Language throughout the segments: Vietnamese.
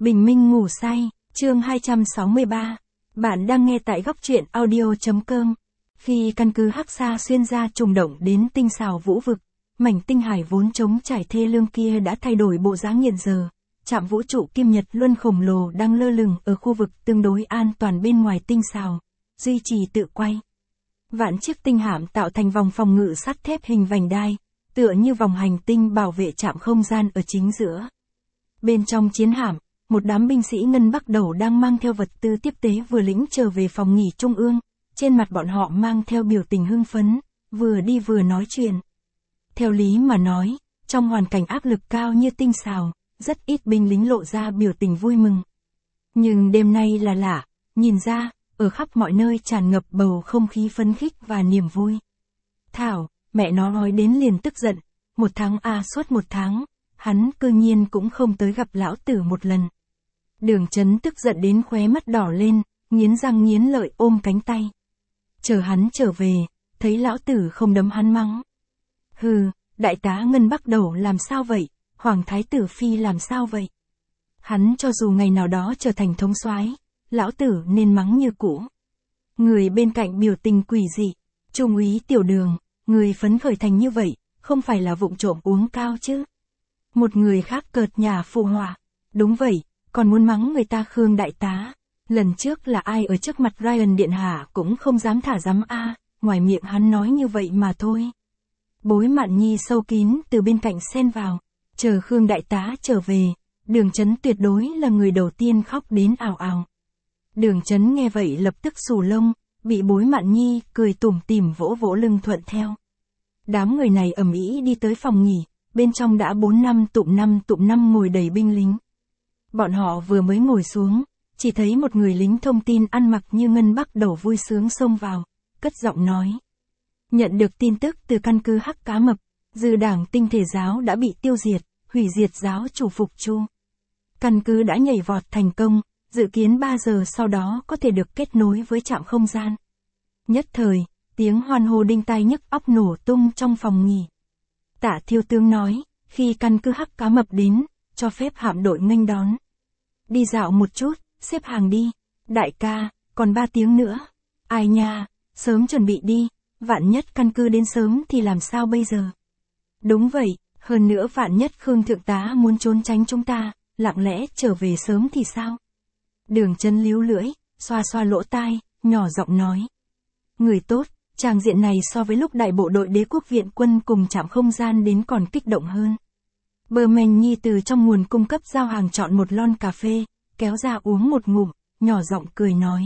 Bình minh ngủ say, chương 263. Bạn đang nghe tại góc truyện audio.com. Khi căn cứ Hắc Sa xuyên ra trùng động đến tinh xào vũ vực, mảnh tinh hải vốn trống trải thê lương kia đã thay đổi bộ dáng hiện giờ. Trạm vũ trụ Kim Nhật Luân khổng lồ đang lơ lửng ở khu vực tương đối an toàn bên ngoài tinh xào, duy trì tự quay. Vạn chiếc tinh hạm tạo thành vòng phòng ngự sắt thép hình vành đai, tựa như vòng hành tinh bảo vệ trạm không gian ở chính giữa. Bên trong chiến hạm, một đám binh sĩ Ngân Bắc Đầu đang mang theo vật tư tiếp tế vừa lĩnh trở về phòng nghỉ trung ương, trên mặt bọn họ mang theo biểu tình hưng phấn, vừa đi vừa nói chuyện. Theo lý mà nói, trong hoàn cảnh áp lực cao như tinh xào, rất ít binh lính lộ ra biểu tình vui mừng. Nhưng đêm nay là lạ, nhìn ra, ở khắp mọi nơi tràn ngập bầu không khí phấn khích và niềm vui. Thảo, mẹ nó nói đến liền tức giận, suốt một tháng, hắn cư nhiên cũng không tới gặp lão tử một lần. Đường Chấn tức giận đến khóe mắt đỏ lên, nghiến răng nghiến lợi ôm cánh tay. Chờ hắn trở về, thấy lão tử không đấm hắn mắng. Hừ, đại tá Ngân Bắc Đầu làm sao vậy, Hoàng Thái Tử Phi làm sao vậy? Hắn cho dù ngày nào đó trở thành thống soái, lão tử nên mắng như cũ. Người bên cạnh biểu tình quỷ dị, Trung úy Tiểu Đường, người phấn khởi thành như vậy, không phải là vụng trộm uống cao chứ? Một người khác cợt nhả phụ họa, đúng vậy, còn muốn mắng người ta Khương đại tá. Lần trước là ai ở trước mặt Ryan điện hạ cũng không dám thả dám a, ngoài miệng hắn nói như vậy mà thôi. Bối Mạn Nhi sâu kín từ bên cạnh xen vào, chờ Khương đại tá trở về, Đường Chấn tuyệt đối là người đầu tiên khóc đến ào ào. Đường Chấn nghe vậy lập tức xù lông, bị Bối Mạn Nhi cười tủm tỉm vỗ vỗ lưng thuận theo. Đám người này ầm ĩ đi tới phòng nghỉ, bên trong đã 4 tụm năm ngồi đầy binh lính. Bọn họ vừa mới ngồi xuống, chỉ thấy một người lính thông tin ăn mặc như Ngân Bắc Đầu vui sướng xông vào, cất giọng nói. Nhận được tin tức từ căn cứ Hắc Cá Mập, Dư đảng Tinh Thể Giáo đã bị tiêu diệt, hủy diệt giáo chủ Phục Chu. Căn cứ đã nhảy vọt thành công, dự kiến 3 giờ sau đó có thể được kết nối với trạm không gian. Nhất thời, tiếng hoan hô đinh tai nhức óc nổ tung trong phòng nghỉ. Tả Thiêu Tướng nói, khi căn cứ Hắc Cá Mập đến, cho phép hạm đội nghênh đón. Đi dạo một chút, xếp hàng đi. Đại ca, còn 3 tiếng nữa. Ai nha, sớm chuẩn bị đi, vạn nhất căn cứ đến sớm thì làm sao bây giờ? Đúng vậy, hơn nữa vạn nhất Khương Thượng tá muốn trốn tránh chúng ta, lặng lẽ trở về sớm thì sao? Đường Chấn líu lưỡi, xoa xoa lỗ tai, nhỏ giọng nói. Người tốt, tràng diện này so với lúc đại bộ đội Đế quốc viện quân cùng trạm không gian đến còn kích động hơn. Bờ Mèn Nhi từ trong nguồn cung cấp giao hàng chọn một lon cà phê, kéo ra uống một ngụm, nhỏ giọng cười nói.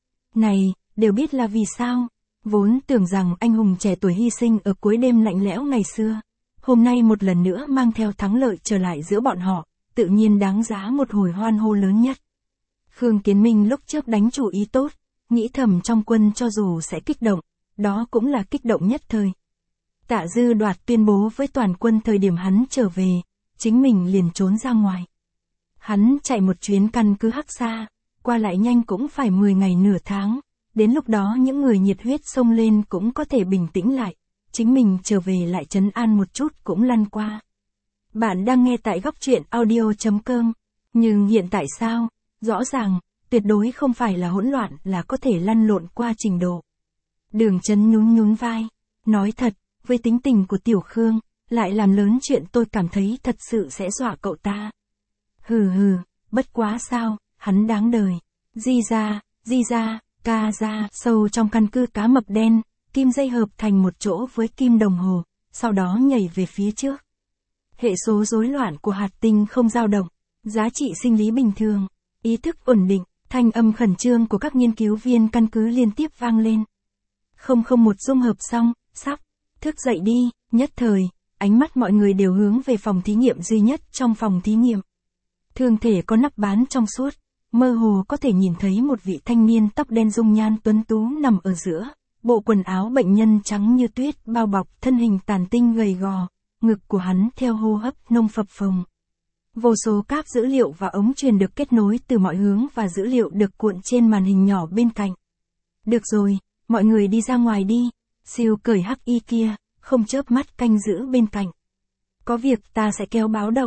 Này, đều biết là vì sao, vốn tưởng rằng anh hùng trẻ tuổi hy sinh ở cuối đêm lạnh lẽo ngày xưa, hôm nay một lần nữa mang theo thắng lợi trở lại giữa bọn họ, tự nhiên đáng giá một hồi hoan hô lớn nhất. Khương Kiến Minh lúc trước đánh chủ ý tốt, nghĩ thầm trong quân cho dù sẽ kích động, đó cũng là kích động nhất thời. Tạ Dư Đoạt tuyên bố với toàn quân thời điểm hắn trở về, chính mình liền trốn ra ngoài. Hắn chạy một chuyến căn cứ Hắc Sa, qua lại nhanh cũng phải 10 ngày nửa tháng, đến lúc đó những người nhiệt huyết xông lên cũng có thể bình tĩnh lại, chính mình trở về lại trấn an một chút cũng lăn qua. Bạn đang nghe tại góc truyện audio.com, nhưng hiện tại sao, rõ ràng, tuyệt đối không phải là hỗn loạn là có thể lăn lộn qua trình độ. Đường Chấn nhún vai, nói thật, với tính tình của Tiểu Khương, lại làm lớn chuyện tôi cảm thấy thật sự sẽ dọa cậu ta. Hừ, bất quá sao, hắn đáng đời. Di ra, ca ra, sâu trong căn cứ cá mập đen, kim dây hợp thành một chỗ với kim đồng hồ, sau đó nhảy về phía trước. Hệ số rối loạn của hạt tinh không dao động, giá trị sinh lý bình thường, ý thức ổn định, thanh âm khẩn trương của các nghiên cứu viên căn cứ liên tiếp vang lên. 001 dung hợp xong, sắp, thức dậy đi, nhất thời, ánh mắt mọi người đều hướng về phòng thí nghiệm duy nhất trong phòng thí nghiệm. Thương thể có nắp bán trong suốt, mơ hồ có thể nhìn thấy một vị thanh niên tóc đen dung nhan tuấn tú nằm ở giữa, bộ quần áo bệnh nhân trắng như tuyết bao bọc thân hình tàn tinh gầy gò, ngực của hắn theo hô hấp nông phập phồng. Vô số cáp dữ liệu và ống truyền được kết nối từ mọi hướng và dữ liệu được cuộn trên màn hình nhỏ bên cạnh. Được rồi, mọi người đi ra ngoài đi, Siêu cởi hắc y kia, không chớp mắt canh giữ bên cạnh. Có việc ta sẽ kéo báo động.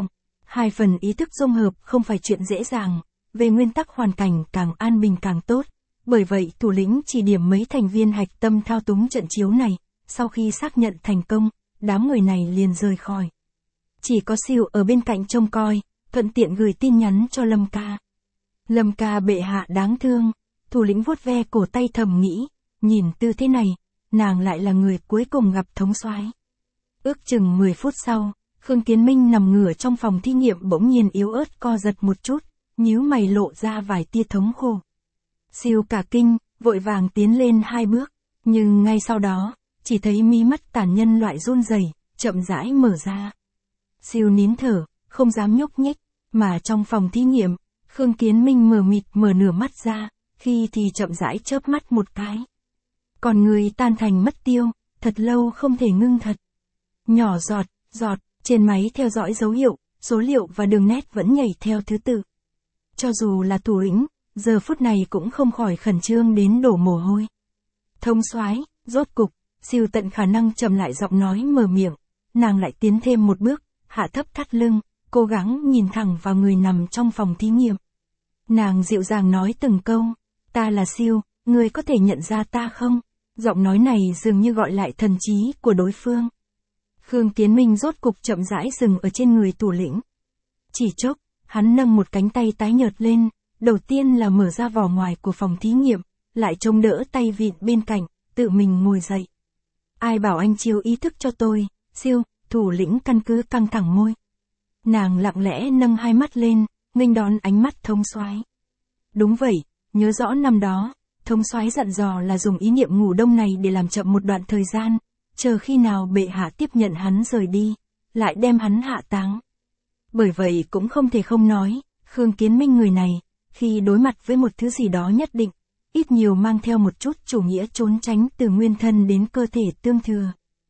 Hai phần ý thức dung hợp không phải chuyện dễ dàng, về nguyên tắc hoàn cảnh càng an bình càng tốt. Bởi vậy thủ lĩnh chỉ điểm mấy thành viên hạch tâm thao túng trận chiếu này, sau khi xác nhận thành công, đám người này liền rời khỏi. Chỉ có Siêu ở bên cạnh trông coi, thuận tiện gửi tin nhắn cho Lâm ca. Lâm ca bệ hạ đáng thương, thủ lĩnh vuốt ve cổ tay thầm nghĩ, nhìn tư thế này, nàng lại là người cuối cùng gặp thống soái. Ước chừng 10 phút sau, Khương Kiến Minh nằm ngửa trong phòng thí nghiệm bỗng nhiên yếu ớt co giật một chút, nhíu mày lộ ra vài tia thống khổ. Siêu cả kinh, vội vàng tiến lên 2 bước, nhưng ngay sau đó, chỉ thấy mí mắt tàn nhân loại run rẩy, chậm rãi mở ra. Siêu nín thở, không dám nhúc nhích, mà trong phòng thí nghiệm, Khương Kiến Minh mờ mịt mở nửa mắt ra, khi thì chậm rãi chớp mắt một cái. Còn người tan thành mất tiêu, thật lâu không thể ngưng thật. Nhỏ giọt, giọt, trên máy theo dõi dấu hiệu, số liệu và đường nét vẫn nhảy theo thứ tự. Cho dù là thủ lĩnh, giờ phút này cũng không khỏi khẩn trương đến đổ mồ hôi. Thống soái, rốt cục, Siêu tận khả năng trầm lại giọng nói mở miệng, nàng lại tiến thêm một bước, hạ thấp thắt lưng, cố gắng nhìn thẳng vào người nằm trong phòng thí nghiệm. Nàng dịu dàng nói từng câu, ta là Siêu, ngươi có thể nhận ra ta không? Giọng nói này dường như gọi lại thần trí của đối phương. Khương Kiến Minh rốt cục chậm rãi dừng ở trên người thủ lĩnh. Chỉ chốc, hắn nâng một cánh tay tái nhợt lên, đầu tiên là mở ra vỏ ngoài của phòng thí nghiệm, lại chống đỡ tay vịn bên cạnh, tự mình ngồi dậy. Ai bảo anh chiếu ý thức cho tôi, Siêu, thủ lĩnh căn cứ căng thẳng môi. Nàng lặng lẽ nâng hai mắt lên, nghênh đón ánh mắt thống soái. Đúng vậy, nhớ rõ năm đó, thống soái dặn dò là dùng ý niệm ngủ đông này để làm chậm một đoạn thời gian, chờ khi nào bệ hạ tiếp nhận hắn rời đi, lại đem hắn hạ táng. Bởi vậy cũng không thể không nói, Khương Kiến Minh người này, khi đối mặt với một thứ gì đó nhất định, ít nhiều mang theo một chút chủ nghĩa trốn tránh từ nguyên thân đến cơ thể tương thừa.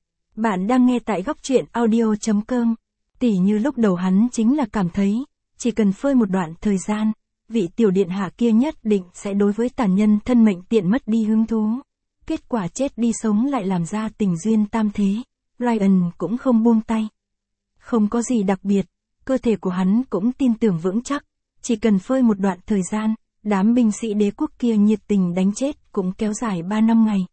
Bạn đang nghe tại góc truyện audio.com. Tỉ như lúc đầu hắn chính là cảm thấy, chỉ cần phơi một đoạn thời gian, vị tiểu điện hạ kia nhất định sẽ đối với tàn nhân thân mệnh tiện mất đi hứng thú. Kết quả chết đi sống lại làm ra tình duyên tam thế, Ryan cũng không buông tay. Không có gì đặc biệt, cơ thể của hắn cũng tin tưởng vững chắc, chỉ cần phơi một đoạn thời gian, đám binh sĩ đế quốc kia nhiệt tình đánh chết cũng kéo dài 3 năm ngày.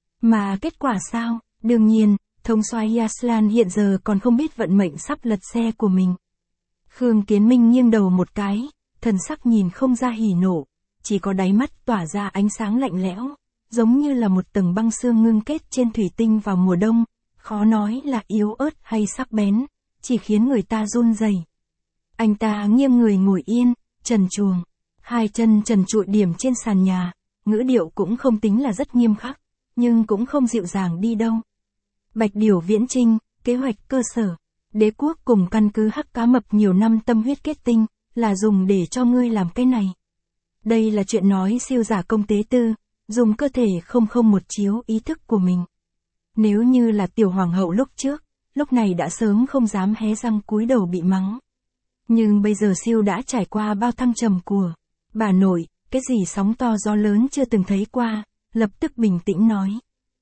Mà kết quả sao? Đương nhiên, thống soái Yaslan hiện giờ còn không biết vận mệnh sắp lật xe của mình. Khương Kiến Minh nghiêng đầu một cái, thần sắc nhìn không ra hỉ nộ, chỉ có đáy mắt tỏa ra ánh sáng lạnh lẽo, giống như là một tầng băng sương ngưng kết trên thủy tinh vào mùa đông, khó nói là yếu ớt hay sắc bén, chỉ khiến người ta run rẩy. Anh ta nghiêng người ngồi yên, trần truồng, hai chân trần trụi điểm trên sàn nhà, ngữ điệu cũng không tính là rất nghiêm khắc, nhưng cũng không dịu dàng đi đâu. Bạch Điểu viễn trinh, kế hoạch cơ sở, đế quốc cùng căn cứ Hắc Cá Mập nhiều năm tâm huyết kết tinh, là dùng để cho ngươi làm cái này. Đây là chuyện nói siêu giả công tế tư, dùng cơ thể 001 chiếu ý thức của mình. Nếu như là tiểu hoàng hậu lúc trước, lúc này đã sớm không dám hé răng cúi đầu bị mắng. Nhưng bây giờ siêu đã trải qua bao thăng trầm của bà nội, cái gì sóng to gió lớn chưa từng thấy qua, lập tức bình tĩnh nói.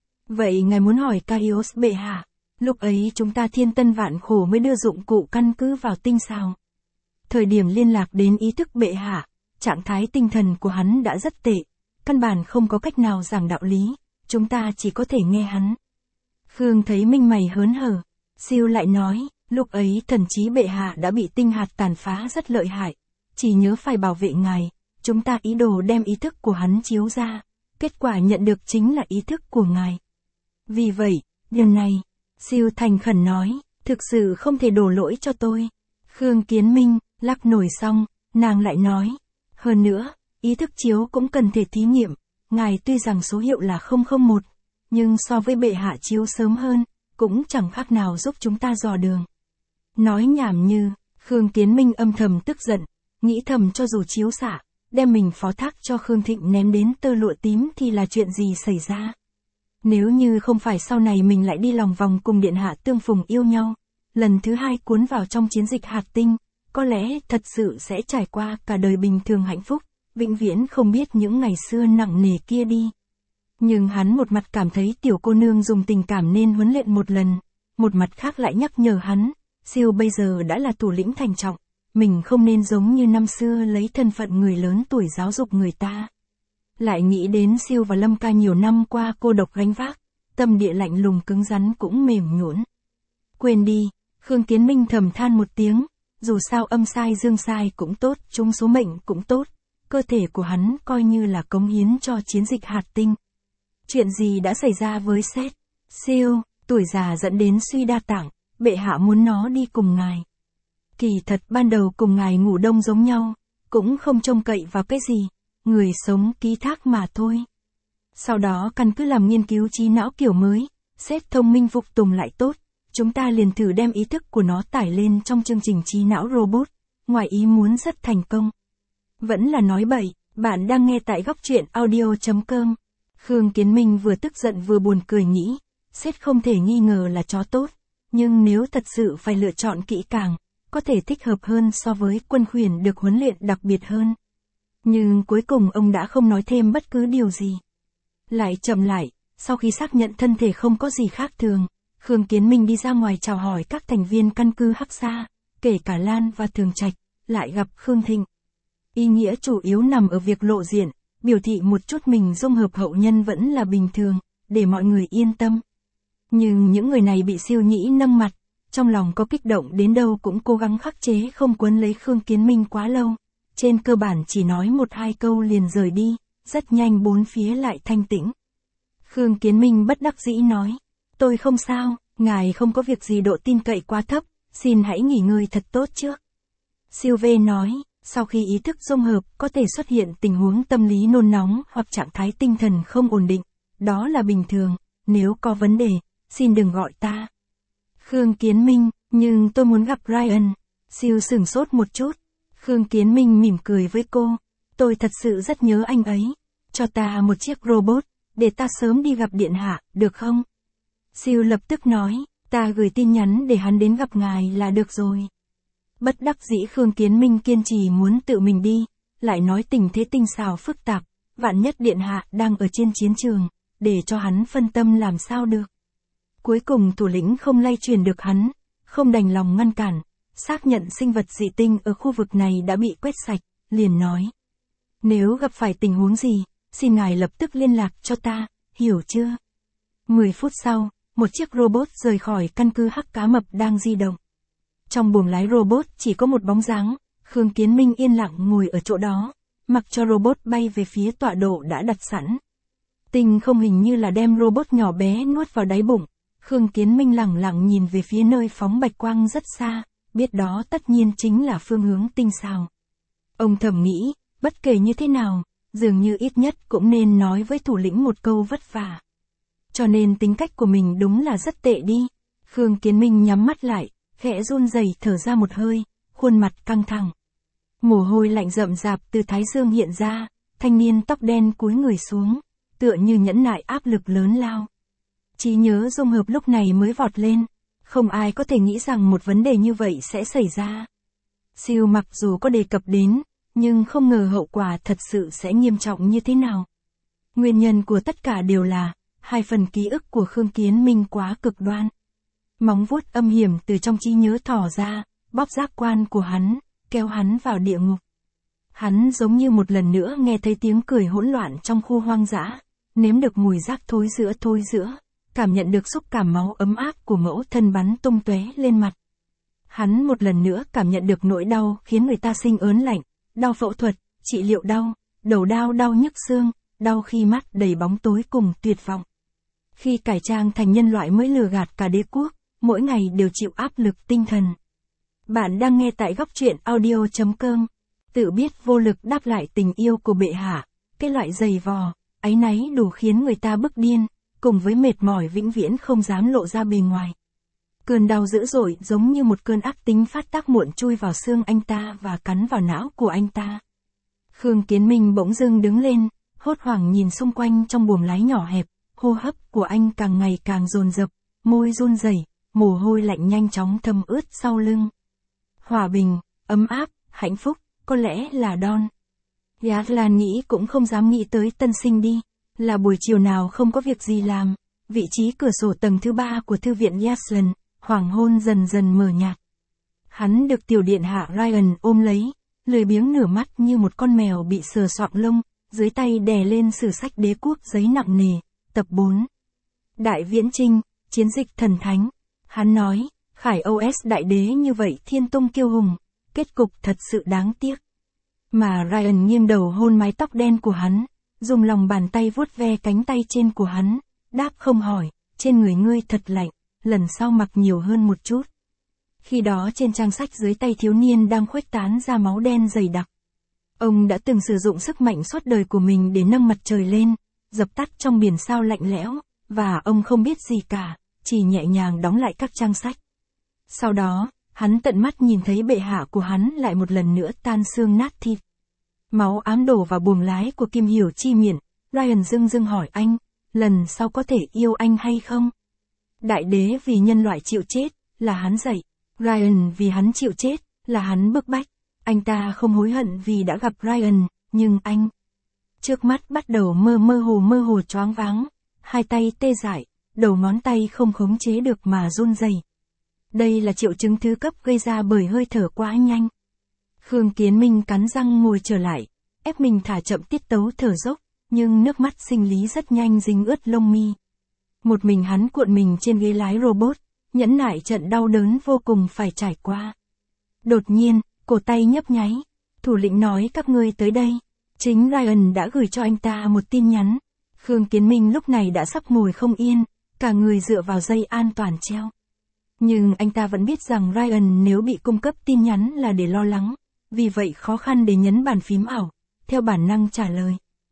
Vậy ngài muốn hỏi Caius bệ hạ, lúc ấy chúng ta thiên tân vạn khổ mới đưa dụng cụ căn cứ vào tinh sao. Thời điểm liên lạc đến ý thức bệ hạ, trạng thái tinh thần của hắn đã rất tệ, căn bản không có cách nào giảng đạo lý, chúng ta chỉ có thể nghe hắn. Khương thấy Minh mày hớn hở, siêu lại nói, lúc ấy thần trí bệ hạ đã bị tinh hạt tàn phá rất lợi hại, chỉ nhớ phải bảo vệ ngài, chúng ta ý đồ đem ý thức của hắn chiếu ra, kết quả nhận được chính là ý thức của ngài. Vì vậy, điều này, siêu thành khẩn nói, thực sự không thể đổ lỗi cho tôi. Khương Kiến Minh, lắc nổi xong, nàng lại nói, hơn nữa, ý thức chiếu cũng cần thể thí nghiệm, ngài tuy rằng số hiệu là 001, nhưng so với bệ hạ chiếu sớm hơn, cũng chẳng khác nào giúp chúng ta dò đường. Nói nhảm như, Khương Kiến Minh âm thầm tức giận, nghĩ thầm cho dù chiếu xạ, đem mình phó thác cho Khương Thịnh ném đến tơ lụa tím thì là chuyện gì xảy ra. Nếu như không phải sau này mình lại đi lòng vòng cùng điện hạ tương phùng yêu nhau, lần thứ hai cuốn vào trong chiến dịch hạt tinh, có lẽ thật sự sẽ trải qua cả đời bình thường hạnh phúc, vĩnh viễn không biết những ngày xưa nặng nề kia đi. Nhưng hắn một mặt cảm thấy tiểu cô nương dùng tình cảm nên huấn luyện một lần, một mặt khác lại nhắc nhở hắn, siêu bây giờ đã là thủ lĩnh thành trọng, mình không nên giống như năm xưa lấy thân phận người lớn tuổi giáo dục người ta. Lại nghĩ đến Siêu và Lâm Ca nhiều năm qua cô độc gánh vác, tâm địa lạnh lùng cứng rắn cũng mềm nhũn. Quên đi, Khương Kiến Minh thầm than một tiếng, dù sao âm sai dương sai cũng tốt, trúng số mệnh cũng tốt, cơ thể của hắn coi như là cống hiến cho chiến dịch hạt tinh. Chuyện gì đã xảy ra với Seth? Siêu, tuổi già dẫn đến suy đa tạng, bệ hạ muốn nó đi cùng ngài. Kỳ thật ban đầu cùng ngài ngủ đông giống nhau, cũng không trông cậy vào cái gì, người sống ký thác mà thôi. Sau đó căn cứ làm nghiên cứu trí não kiểu mới, Seth thông minh phục tùng lại tốt, chúng ta liền thử đem ý thức của nó tải lên trong chương trình trí não robot, ngoài ý muốn rất thành công. Vẫn là nói bậy, bạn đang nghe tại góc truyện audio.com. Khương Kiến Minh vừa tức giận vừa buồn cười nghĩ, Seth không thể nghi ngờ là chó tốt, nhưng nếu thật sự phải lựa chọn kỹ càng, có thể thích hợp hơn so với quân khuyển được huấn luyện đặc biệt hơn. Nhưng cuối cùng ông đã không nói thêm bất cứ điều gì. Lại chậm lại, sau khi xác nhận thân thể không có gì khác thường, Khương Kiến Minh đi ra ngoài chào hỏi các thành viên căn cứ Hắc Sa, kể cả Lan và Thường Trạch, lại gặp Khương Thịnh. Ý nghĩa chủ yếu nằm ở việc lộ diện, biểu thị một chút mình dung hợp hậu nhân vẫn là bình thường, để mọi người yên tâm. Nhưng những người này bị Siêu Nhĩ nâng mặt, trong lòng có kích động đến đâu cũng cố gắng khắc chế không quấn lấy Khương Kiến Minh quá lâu. Trên cơ bản chỉ nói một hai câu liền rời đi, rất nhanh bốn phía lại thanh tĩnh. Khương Kiến Minh bất đắc dĩ nói, tôi không sao, ngài không có việc gì, độ tin cậy quá thấp, xin hãy nghỉ ngơi thật tốt trước. Siêu V nói, sau khi ý thức dung hợp có thể xuất hiện tình huống tâm lý nôn nóng hoặc trạng thái tinh thần không ổn định, đó là bình thường, nếu có vấn đề, xin đừng gọi ta. Khương Kiến Minh, nhưng tôi muốn gặp Ryan. Siêu sửng sốt một chút. Khương Kiến Minh mỉm cười với cô, tôi thật sự rất nhớ anh ấy, cho ta một chiếc robot, để ta sớm đi gặp điện hạ, được không? Siêu lập tức nói, ta gửi tin nhắn để hắn đến gặp ngài là được rồi. Bất đắc dĩ Khương Kiến Minh kiên trì muốn tự mình đi, lại nói tình thế tinh xảo phức tạp, vạn nhất điện hạ đang ở trên chiến trường, để cho hắn phân tâm làm sao được. Cuối cùng thủ lĩnh không lay truyền được hắn, không đành lòng ngăn cản, xác nhận sinh vật dị tinh ở khu vực này đã bị quét sạch, liền nói. Nếu gặp phải tình huống gì, xin ngài lập tức liên lạc cho ta, hiểu chưa? 10 phút sau, một chiếc robot rời khỏi căn cứ Hắc Cá Mập đang di động. Trong buồng lái robot chỉ có một bóng dáng, Khương Kiến Minh yên lặng ngồi ở chỗ đó, mặc cho robot bay về phía tọa độ đã đặt sẵn. Tinh không hình như là đem robot nhỏ bé nuốt vào đáy bụng, Khương Kiến Minh lẳng lặng nhìn về phía nơi phóng bạch quang rất xa, biết đó tất nhiên chính là phương hướng tinh sao. Ông thầm nghĩ, bất kể như thế nào, dường như ít nhất cũng nên nói với thủ lĩnh một câu vất vả. Cho nên tính cách của mình đúng là rất tệ đi. Khương Kiến Minh nhắm mắt lại, khẽ run rẩy thở ra một hơi, khuôn mặt căng thẳng. Mồ hôi lạnh rậm rạp từ thái dương hiện ra, thanh niên tóc đen cúi người xuống, tựa như nhẫn nại áp lực lớn lao. Trí nhớ dung hợp lúc này mới vọt lên, không ai có thể nghĩ rằng một vấn đề như vậy sẽ xảy ra. Siêu mặc dù có đề cập đến, nhưng không ngờ hậu quả thật sự sẽ nghiêm trọng như thế nào. Nguyên nhân của tất cả đều là, hai phần ký ức của Khương Kiến Minh quá cực đoan. Móng vuốt âm hiểm từ trong trí nhớ thò ra, bóp giác quan của hắn, kéo hắn vào địa ngục. Hắn giống như một lần nữa nghe thấy tiếng cười hỗn loạn trong khu hoang dã, nếm được mùi rác thối giữa, cảm nhận được xúc cảm máu ấm áp của mẫu thân bắn tung tóe lên mặt. Hắn một lần nữa cảm nhận được nỗi đau khiến người ta sinh ớn lạnh, đau phẫu thuật, trị liệu đau, đầu đau đau nhức xương, đau khi mắt đầy bóng tối cùng tuyệt vọng. Khi cải trang thành nhân loại mới lừa gạt cả đế quốc, mỗi ngày đều chịu áp lực tinh thần. Bạn đang nghe tại góc truyện audio.com. Tự biết vô lực đáp lại tình yêu của bệ hạ, cái loại dày vò, áy náy đủ khiến người ta bức điên, cùng với mệt mỏi vĩnh viễn không dám lộ ra bề ngoài. Cơn đau dữ dội giống như một cơn ác tính phát tác muộn chui vào xương anh ta và cắn vào não của anh ta. Khương Kiến Minh bỗng dưng đứng lên, hốt hoảng nhìn xung quanh trong buồng lái nhỏ hẹp, hô hấp của anh càng ngày càng dồn dập, môi run rẩy, mồ hôi lạnh nhanh chóng thấm ướt sau lưng. Hòa bình, ấm áp, hạnh phúc, có lẽ là Don. Yaslan nghĩ cũng không dám nghĩ tới tân sinh đi, là buổi chiều nào không có việc gì làm, vị trí cửa sổ tầng thứ 3 của thư viện Yaslan, hoàng hôn dần dần mờ nhạt. Hắn được tiểu điện hạ Ryan ôm lấy, lười biếng nửa mắt như một con mèo bị sờ soạng lông, dưới tay đè lên sử sách đế quốc giấy nặng nề, tập 4. Đại Viễn Chinh, chiến dịch thần thánh. Hắn nói, Khải OS đại đế như vậy thiên tung kiêu hùng, kết cục thật sự đáng tiếc. Mà Ryan nghiêng đầu hôn mái tóc đen của hắn, dùng lòng bàn tay vuốt ve cánh tay trên của hắn, đáp không hỏi, trên người ngươi thật lạnh, lần sau mặc nhiều hơn một chút. Khi đó trên trang sách dưới tay thiếu niên đang khuếch tán ra máu đen dày đặc. Ông đã từng sử dụng sức mạnh suốt đời của mình để nâng mặt trời lên, dập tắt trong biển sao lạnh lẽo, và ông không biết gì cả, chỉ nhẹ nhàng đóng lại các trang sách. Sau đó, hắn tận mắt nhìn thấy bệ hạ của hắn lại một lần nữa tan xương nát thịt. Máu ám đổ vào buồng lái của Kim Hiểu Chi miệng, Ryan dưng dưng hỏi anh, lần sau có thể yêu anh hay không? Đại đế vì nhân loại chịu chết, là hắn dạy. Ryan vì hắn chịu chết, là hắn bức bách. Anh ta không hối hận vì đã gặp Ryan, nhưng anh... Trước mắt bắt đầu mơ hồ choáng váng, hai tay tê dại, đầu ngón tay không khống chế được mà run rẩy. Đây là triệu chứng thứ cấp gây ra bởi hơi thở quá nhanh. Khương Kiến Minh cắn răng ngồi trở lại, ép mình thả chậm tiết tấu thở dốc, nhưng nước mắt sinh lý rất nhanh dính ướt lông mi. Một mình hắn cuộn mình trên ghế lái robot, nhẫn nại trận đau đớn vô cùng phải trải qua. Đột nhiên, cổ tay nhấp nháy, thủ lĩnh nói các ngươi tới đây. Chính Ryan đã gửi cho anh ta một tin nhắn. Khương Kiến Minh lúc này đã sắp ngồi không yên, cả người dựa vào dây an toàn treo. Nhưng anh ta vẫn biết rằng Ryan nếu bị cung cấp tin nhắn là để lo lắng, vì vậy khó khăn để nhấn bàn phím ảo, theo bản năng trả lời.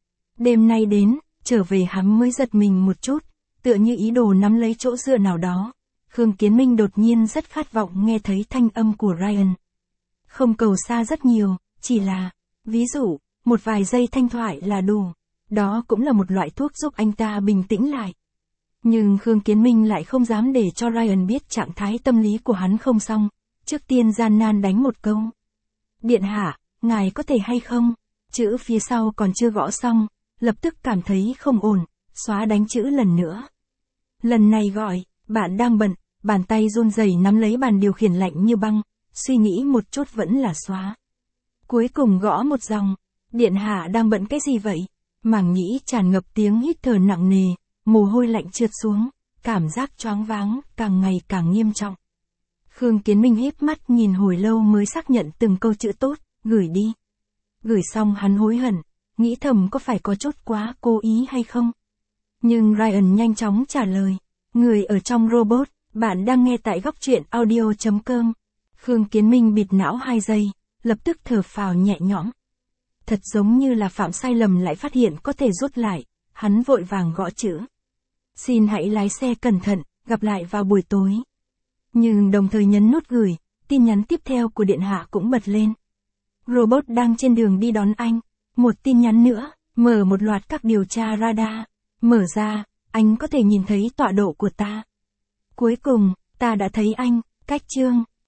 Đêm nay đến, trở về hắn mới giật mình một chút, tựa như ý đồ nắm lấy chỗ dựa nào đó. Khương Kiến Minh đột nhiên rất khát vọng nghe thấy thanh âm của Ryan. Không cầu xa rất nhiều, chỉ là, ví dụ, một vài giây thanh thoại là đủ. Đó cũng là một loại thuốc giúp anh ta bình tĩnh lại. Nhưng Khương Kiến Minh lại không dám để cho Ryan biết trạng thái tâm lý của hắn không xong. Trước tiên gian nan đánh một câu. Điện hạ, ngài có thể hay không? Chữ phía sau còn chưa gõ xong, lập tức cảm thấy không ổn, xóa đánh chữ lần nữa. Lần này gọi, bạn đang bận, bàn tay run rẩy nắm lấy bàn điều khiển lạnh như băng, suy nghĩ một chút vẫn là xóa. Cuối cùng gõ một dòng, điện hạ đang bận cái gì vậy? Màng nhĩ tràn ngập tiếng hít thở nặng nề, mồ hôi lạnh trượt xuống, cảm giác choáng váng càng ngày càng nghiêm trọng. Khương Kiến Minh híp mắt nhìn hồi lâu mới xác nhận từng câu chữ tốt, gửi đi. Gửi xong hắn hối hận, nghĩ thầm có phải có chút quá cố ý hay không? Nhưng Ryan nhanh chóng trả lời, người ở trong robot, bạn đang nghe tại góc truyện audio.com. Khương Kiến Minh bịt não 2 giây, lập tức thở phào nhẹ nhõm. Thật giống như là phạm sai lầm lại phát hiện có thể rút lại, hắn vội vàng gõ chữ. Xin hãy lái xe cẩn thận, gặp lại vào buổi tối. Nhưng đồng thời nhấn nút gửi, tin nhắn tiếp theo của điện hạ cũng bật lên. Robot đang trên đường đi đón anh. Một tin nhắn nữa, mở một loạt các điều tra radar. Mở ra, anh có thể nhìn thấy tọa độ của ta. Cuối cùng, ta đã thấy anh, cách chương.